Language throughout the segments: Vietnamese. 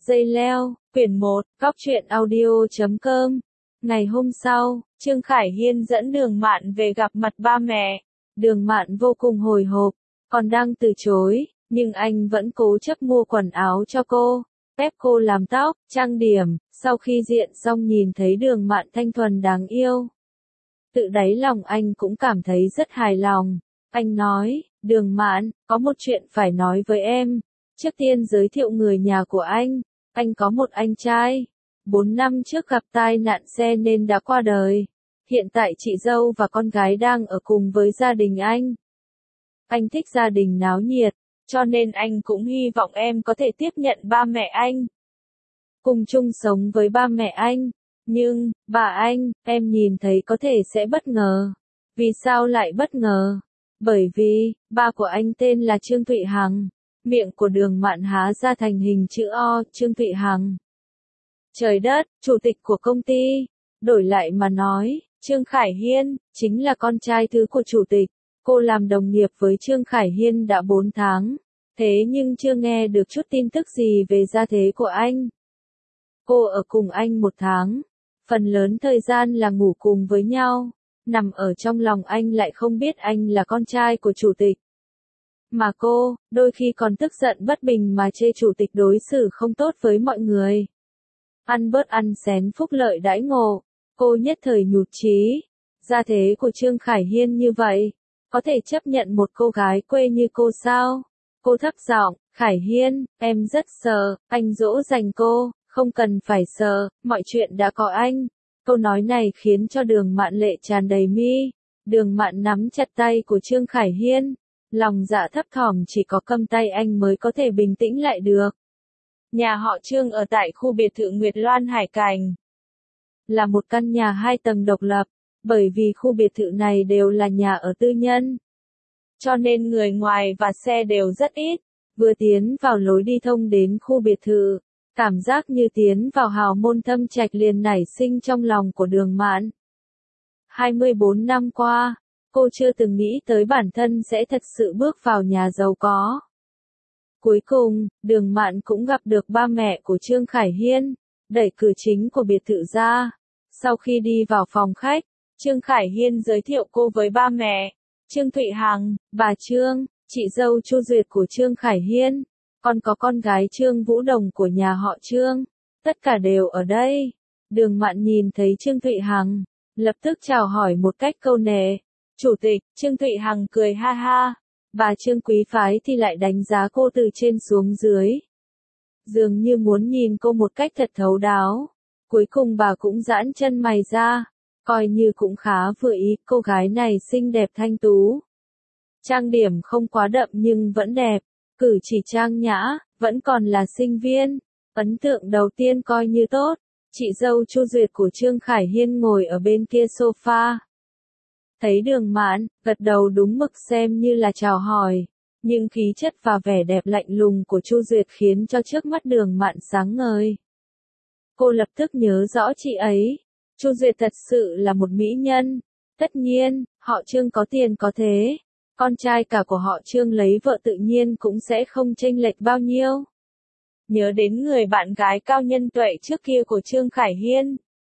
Dây leo, quyển 1, góc truyện audio.com. Ngày hôm sau, Trương Khải Hiên dẫn Đường Mạn về gặp mặt ba mẹ. Đường Mạn vô cùng hồi hộp, còn đang từ chối, nhưng anh vẫn cố chấp mua quần áo cho cô, ép cô làm tóc, trang điểm. Sau khi diện xong nhìn thấy Đường Mạn thanh thuần đáng yêu, tự đáy lòng anh cũng cảm thấy rất hài lòng. Anh nói, Đường Mạn, có một chuyện phải nói với em. Trước tiên giới thiệu người nhà của anh. Anh có một anh trai, 4 năm trước gặp tai nạn xe nên đã qua đời. Hiện tại chị dâu và con gái đang ở cùng với gia đình anh. Anh thích gia đình náo nhiệt, cho nên anh cũng hy vọng em có thể tiếp nhận ba mẹ anh, cùng chung sống với ba mẹ anh. Nhưng, bà anh, em nhìn thấy có thể sẽ bất ngờ. Vì sao lại bất ngờ? Bởi vì, ba của anh tên là Trương Thụy Hằng. Miệng của Đường Mạn há ra thành hình chữ O, Trương Thụy Hằng. Trời đất, chủ tịch của công ty. Đổi lại mà nói, Trương Khải Hiên, chính là con trai thứ của chủ tịch. Cô làm đồng nghiệp với Trương Khải Hiên đã 4 tháng. Thế nhưng chưa nghe được chút tin tức gì về gia thế của anh. Cô ở cùng anh 1 tháng. Phần lớn thời gian là ngủ cùng với nhau. Nằm ở trong lòng anh lại không biết anh là con trai của chủ tịch. Mà cô, đôi khi còn tức giận bất bình mà chê chủ tịch đối xử không tốt với mọi người. Ăn bớt ăn xén phúc lợi đãi ngộ. Cô nhất thời nhụt chí. Gia thế của Trương Khải Hiên như vậy, có thể chấp nhận một cô gái quê như cô sao? Cô thấp giọng, Khải Hiên, em rất sợ, anh dỗ dành cô, không cần phải sợ, mọi chuyện đã có anh. Câu nói này khiến cho Đường Mạn lệ tràn đầy mi. Đường Mạn nắm chặt tay của Trương Khải Hiên. Lòng dạ thấp thỏm, chỉ có cầm tay anh mới có thể bình tĩnh lại được. Nhà họ Trương ở tại khu biệt thự Nguyệt Loan Hải Cảnh. Là một căn nhà 2 tầng độc lập, bởi vì khu biệt thự này đều là nhà ở tư nhân. Cho nên người ngoài và xe đều rất ít. Vừa tiến vào lối đi thông đến khu biệt thự, cảm giác như tiến vào hào môn thâm trạch liền nảy sinh trong lòng của Đường Mạn. 24 năm qua, cô chưa từng nghĩ tới bản thân sẽ thật sự bước vào nhà giàu có. Cuối cùng, Đường Mạn cũng gặp được ba mẹ của Trương Khải Hiên, đẩy cửa chính của biệt thự ra. Sau khi đi vào phòng khách, Trương Khải Hiên giới thiệu cô với ba mẹ. Trương Thụy Hằng, bà Trương, chị dâu Chu Duyệt của Trương Khải Hiên, còn có con gái Trương Vũ Đồng của nhà họ Trương. Tất cả đều ở đây. Đường Mạn nhìn thấy Trương Thụy Hằng, lập tức chào hỏi một cách câu nệ. Chủ tịch, Trương Thụy Hằng cười ha ha. Bà Trương quý phái thì lại đánh giá cô từ trên xuống dưới. Dường như muốn nhìn cô một cách thật thấu đáo. Cuối cùng bà cũng giãn chân mày ra. Coi như cũng khá vừa ý, cô gái này xinh đẹp thanh tú. Trang điểm không quá đậm nhưng vẫn đẹp. Cử chỉ trang nhã, vẫn còn là sinh viên. Ấn tượng đầu tiên coi như tốt. Chị dâu Chu Duyệt của Trương Khải Hiên ngồi ở bên kia sofa. Thấy Đường Mạn, gật đầu đúng mực xem như là chào hỏi. Nhưng khí chất và vẻ đẹp lạnh lùng của Chu Duyệt khiến cho trước mắt Đường Mạn sáng ngời. Cô lập tức nhớ rõ chị ấy. Chu Duyệt thật sự là một mỹ nhân. Tất nhiên, họ Trương có tiền có thế. Con trai cả của họ Trương lấy vợ tự nhiên cũng sẽ không chênh lệch bao nhiêu. Nhớ đến người bạn gái cao nhân tuệ trước kia của Trương Khải Hiên.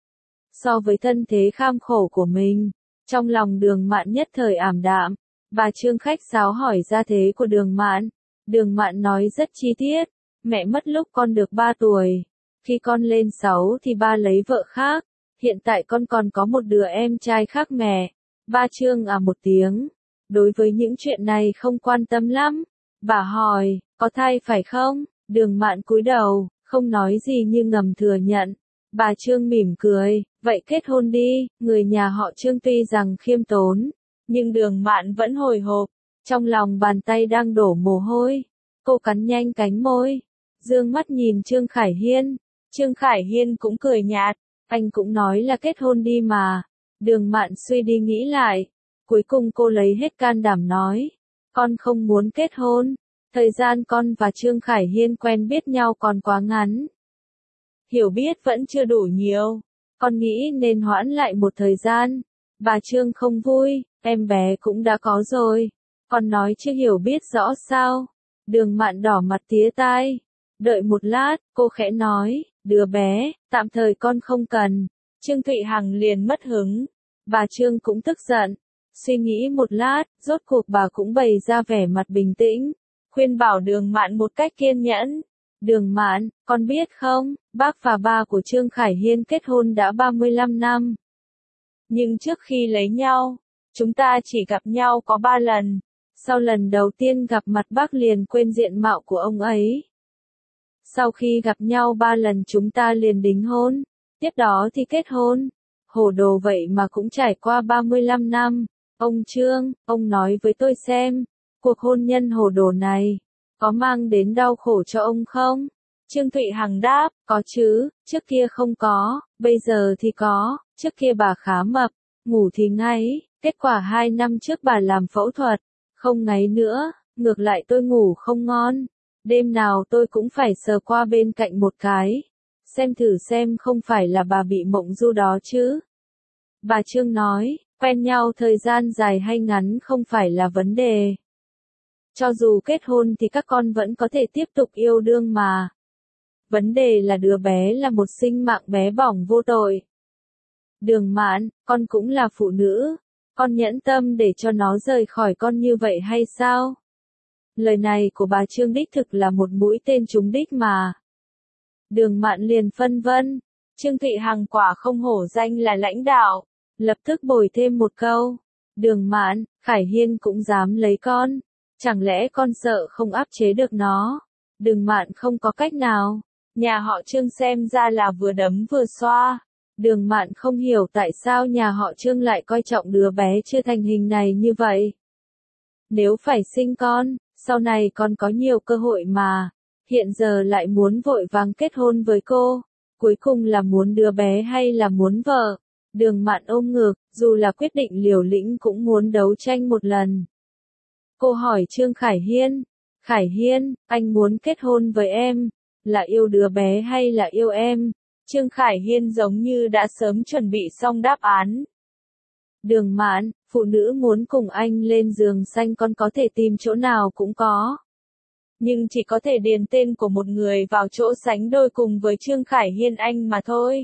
So với thân thế kham khổ của mình, trong lòng Đường Mạn nhất thời ảm đạm. Bà Trương khách sáo hỏi gia thế của Đường Mạn. Đường Mạn nói rất chi tiết. Mẹ mất lúc con được 3 tuổi. Khi con lên 6 thì ba lấy vợ khác. Hiện tại con còn có một đứa em trai khác mẹ. Ba Trương một tiếng. Đối với những chuyện này không quan tâm lắm. Bà hỏi, có thai phải không? Đường Mạn cúi đầu, không nói gì nhưng ngầm thừa nhận. Bà Trương mỉm cười, vậy kết hôn đi. Người nhà họ Trương tuy rằng khiêm tốn, nhưng Đường Mạn vẫn hồi hộp. Trong lòng bàn tay đang đổ mồ hôi. Cô cắn nhanh cánh môi, dương mắt nhìn Trương Khải Hiên. Trương Khải Hiên cũng cười nhạt. Anh cũng nói là kết hôn đi mà. Đường Mạn suy đi nghĩ lại. Cuối cùng cô lấy hết can đảm nói. Con không muốn kết hôn. Thời gian con và Trương Khải Hiên quen biết nhau còn quá ngắn. Hiểu biết vẫn chưa đủ nhiều. Con nghĩ nên hoãn lại một thời gian. Bà Trương không vui. Em bé cũng đã có rồi. Con nói chưa hiểu biết rõ sao. Đường Mạn đỏ mặt tía tai. Đợi một lát, cô khẽ nói, đứa bé, tạm thời con không cần. Trương Thụy Hằng liền mất hứng. Bà Trương cũng tức giận. Suy nghĩ một lát, rốt cuộc bà cũng bày ra vẻ mặt bình tĩnh, khuyên bảo Đường Mạn một cách kiên nhẫn. Đường Mạn, con biết không, bác và ba của Trương Khải Hiên kết hôn đã 35 năm. Nhưng trước khi lấy nhau, chúng ta chỉ gặp nhau có 3 lần. Sau lần đầu tiên gặp mặt bác liền quên diện mạo của ông ấy. Sau khi gặp nhau 3 lần chúng ta liền đính hôn, tiếp đó thì kết hôn. Hồ đồ vậy mà cũng trải qua 35 năm. Ông Trương, ông nói với tôi xem, cuộc hôn nhân hồ đồ này, có mang đến đau khổ cho ông không? Trương Thụy Hằng đáp, có chứ, trước kia không có, bây giờ thì có, trước kia bà khá mập, ngủ thì ngáy, kết quả 2 năm trước bà làm phẫu thuật, không ngáy nữa, ngược lại tôi ngủ không ngon, đêm nào tôi cũng phải sờ qua bên cạnh một cái, xem thử xem không phải là bà bị mộng du đó chứ. Bà Trương nói, quen nhau thời gian dài hay ngắn không phải là vấn đề. Cho dù kết hôn thì các con vẫn có thể tiếp tục yêu đương mà. Vấn đề là đứa bé là một sinh mạng bé bỏng vô tội. Đường Mạn, con cũng là phụ nữ. Con nhẫn tâm để cho nó rời khỏi con như vậy hay sao? Lời này của bà Trương đích thực là một mũi tên trúng đích mà. Đường Mạn liền phân vân. Trương Thụy Hằng quả không hổ danh là lãnh đạo. Lập tức bồi thêm một câu. Đường Mạn, Khải Hiên cũng dám lấy con. Chẳng lẽ con sợ không áp chế được nó? Đường Mạn không có cách nào. Nhà họ Trương xem ra là vừa đấm vừa xoa. Đường Mạn không hiểu tại sao nhà họ Trương lại coi trọng đứa bé chưa thành hình này như vậy. Nếu phải sinh con, sau này còn có nhiều cơ hội mà. Hiện giờ lại muốn vội vàng kết hôn với cô. Cuối cùng là muốn đứa bé hay là muốn vợ? Đường Mạn ôm ngực, dù là quyết định liều lĩnh cũng muốn đấu tranh một lần. Cô hỏi Trương Khải Hiên. Khải Hiên, anh muốn kết hôn với em, là yêu đứa bé hay là yêu em? Trương Khải Hiên giống như đã sớm chuẩn bị xong đáp án. Đường Mạn, phụ nữ muốn cùng anh lên giường xanh con có thể tìm chỗ nào cũng có. Nhưng chỉ có thể điền tên của một người vào chỗ sánh đôi cùng với Trương Khải Hiên anh mà thôi.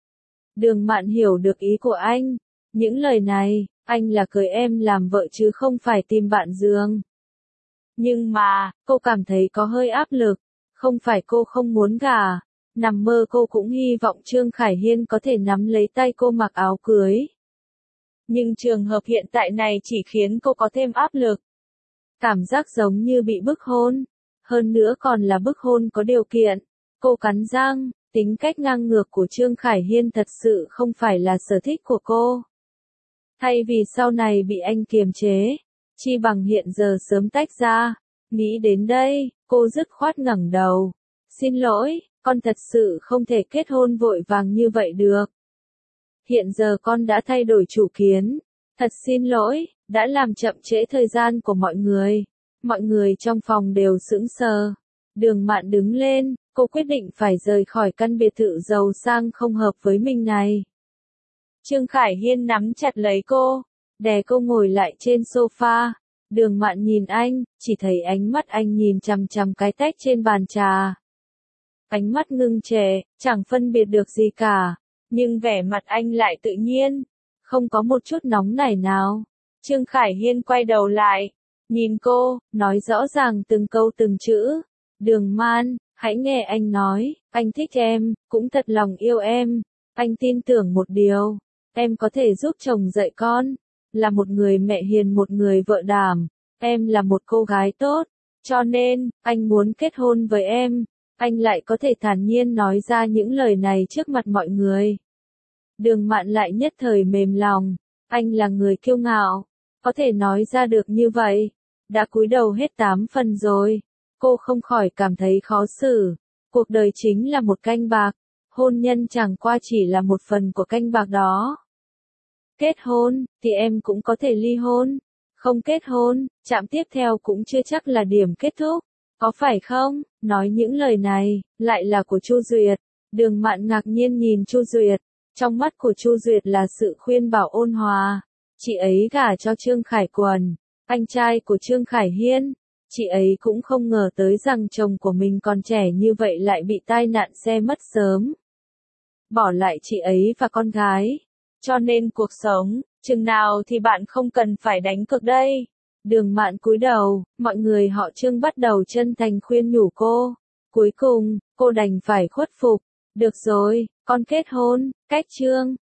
Đường Mạn hiểu được ý của anh. Những lời này, anh là cưới em làm vợ chứ không phải tìm bạn giường. Nhưng mà, cô cảm thấy có hơi áp lực. Không phải cô không muốn gả. Nằm mơ cô cũng hy vọng Trương Khải Hiên có thể nắm lấy tay cô mặc áo cưới. Nhưng trường hợp hiện tại này chỉ khiến cô có thêm áp lực. Cảm giác giống như bị bức hôn. Hơn nữa còn là bức hôn có điều kiện. Cô cắn răng, tính cách ngang ngược của Trương Khải Hiên thật sự không phải là sở thích của cô. Thay vì sau này bị anh kiềm chế, chi bằng hiện giờ sớm tách ra. Nghĩ đến đây, cô dứt khoát ngẩng đầu. Xin lỗi, con thật sự không thể kết hôn vội vàng như vậy được. Hiện giờ con đã thay đổi chủ kiến. Thật xin lỗi, đã làm chậm trễ thời gian của mọi người. Mọi người trong phòng đều sững sờ. Đường Mạn đứng lên, cô quyết định phải rời khỏi căn biệt thự giàu sang không hợp với mình này. Trương Khải Hiên nắm chặt lấy cô, đè cô ngồi lại trên sofa. Đường Mạn nhìn anh, chỉ thấy ánh mắt anh nhìn chằm chằm cái tách trên bàn trà. Ánh mắt ngưng trệ, chẳng phân biệt được gì cả, nhưng vẻ mặt anh lại tự nhiên, không có một chút nóng nảy nào. Trương Khải Hiên quay đầu lại, nhìn cô, nói rõ ràng từng câu từng chữ. Đường Mạn, hãy nghe anh nói, anh thích em, cũng thật lòng yêu em. Anh tin tưởng một điều, em có thể giúp chồng dạy con, là một người mẹ hiền, một người vợ đảm. Em là một cô gái tốt, cho nên, anh muốn kết hôn với em. Anh lại có thể thản nhiên nói ra những lời này trước mặt mọi người. Đường Mạn lại nhất thời mềm lòng. Anh là người kiêu ngạo, có thể nói ra được như vậy. Đã cúi đầu hết 8 phần rồi. Cô không khỏi cảm thấy khó xử. Cuộc đời chính là một canh bạc. Hôn nhân chẳng qua chỉ là một phần của canh bạc đó. Kết hôn, thì em cũng có thể ly hôn. Không kết hôn, chạm tiếp theo cũng chưa chắc là điểm kết thúc. Có phải không? Nói những lời này, lại là của Chu Duyệt. Đường Mạn ngạc nhiên nhìn Chu Duyệt. Trong mắt của Chu Duyệt là sự khuyên bảo ôn hòa. Chị ấy gả cho Trương Khải Quần, anh trai của Trương Khải Hiên. Chị ấy cũng không ngờ tới rằng chồng của mình còn trẻ như vậy lại bị tai nạn xe mất sớm. Bỏ lại chị ấy và con gái. Cho nên cuộc sống, chừng nào thì bạn không cần phải đánh cược đây. Đường Mạn cúi đầu, mọi người họ Trương bắt đầu chân thành khuyên nhủ cô. Cuối cùng, cô đành phải khuất phục. Được rồi, con kết hôn, cách Trương.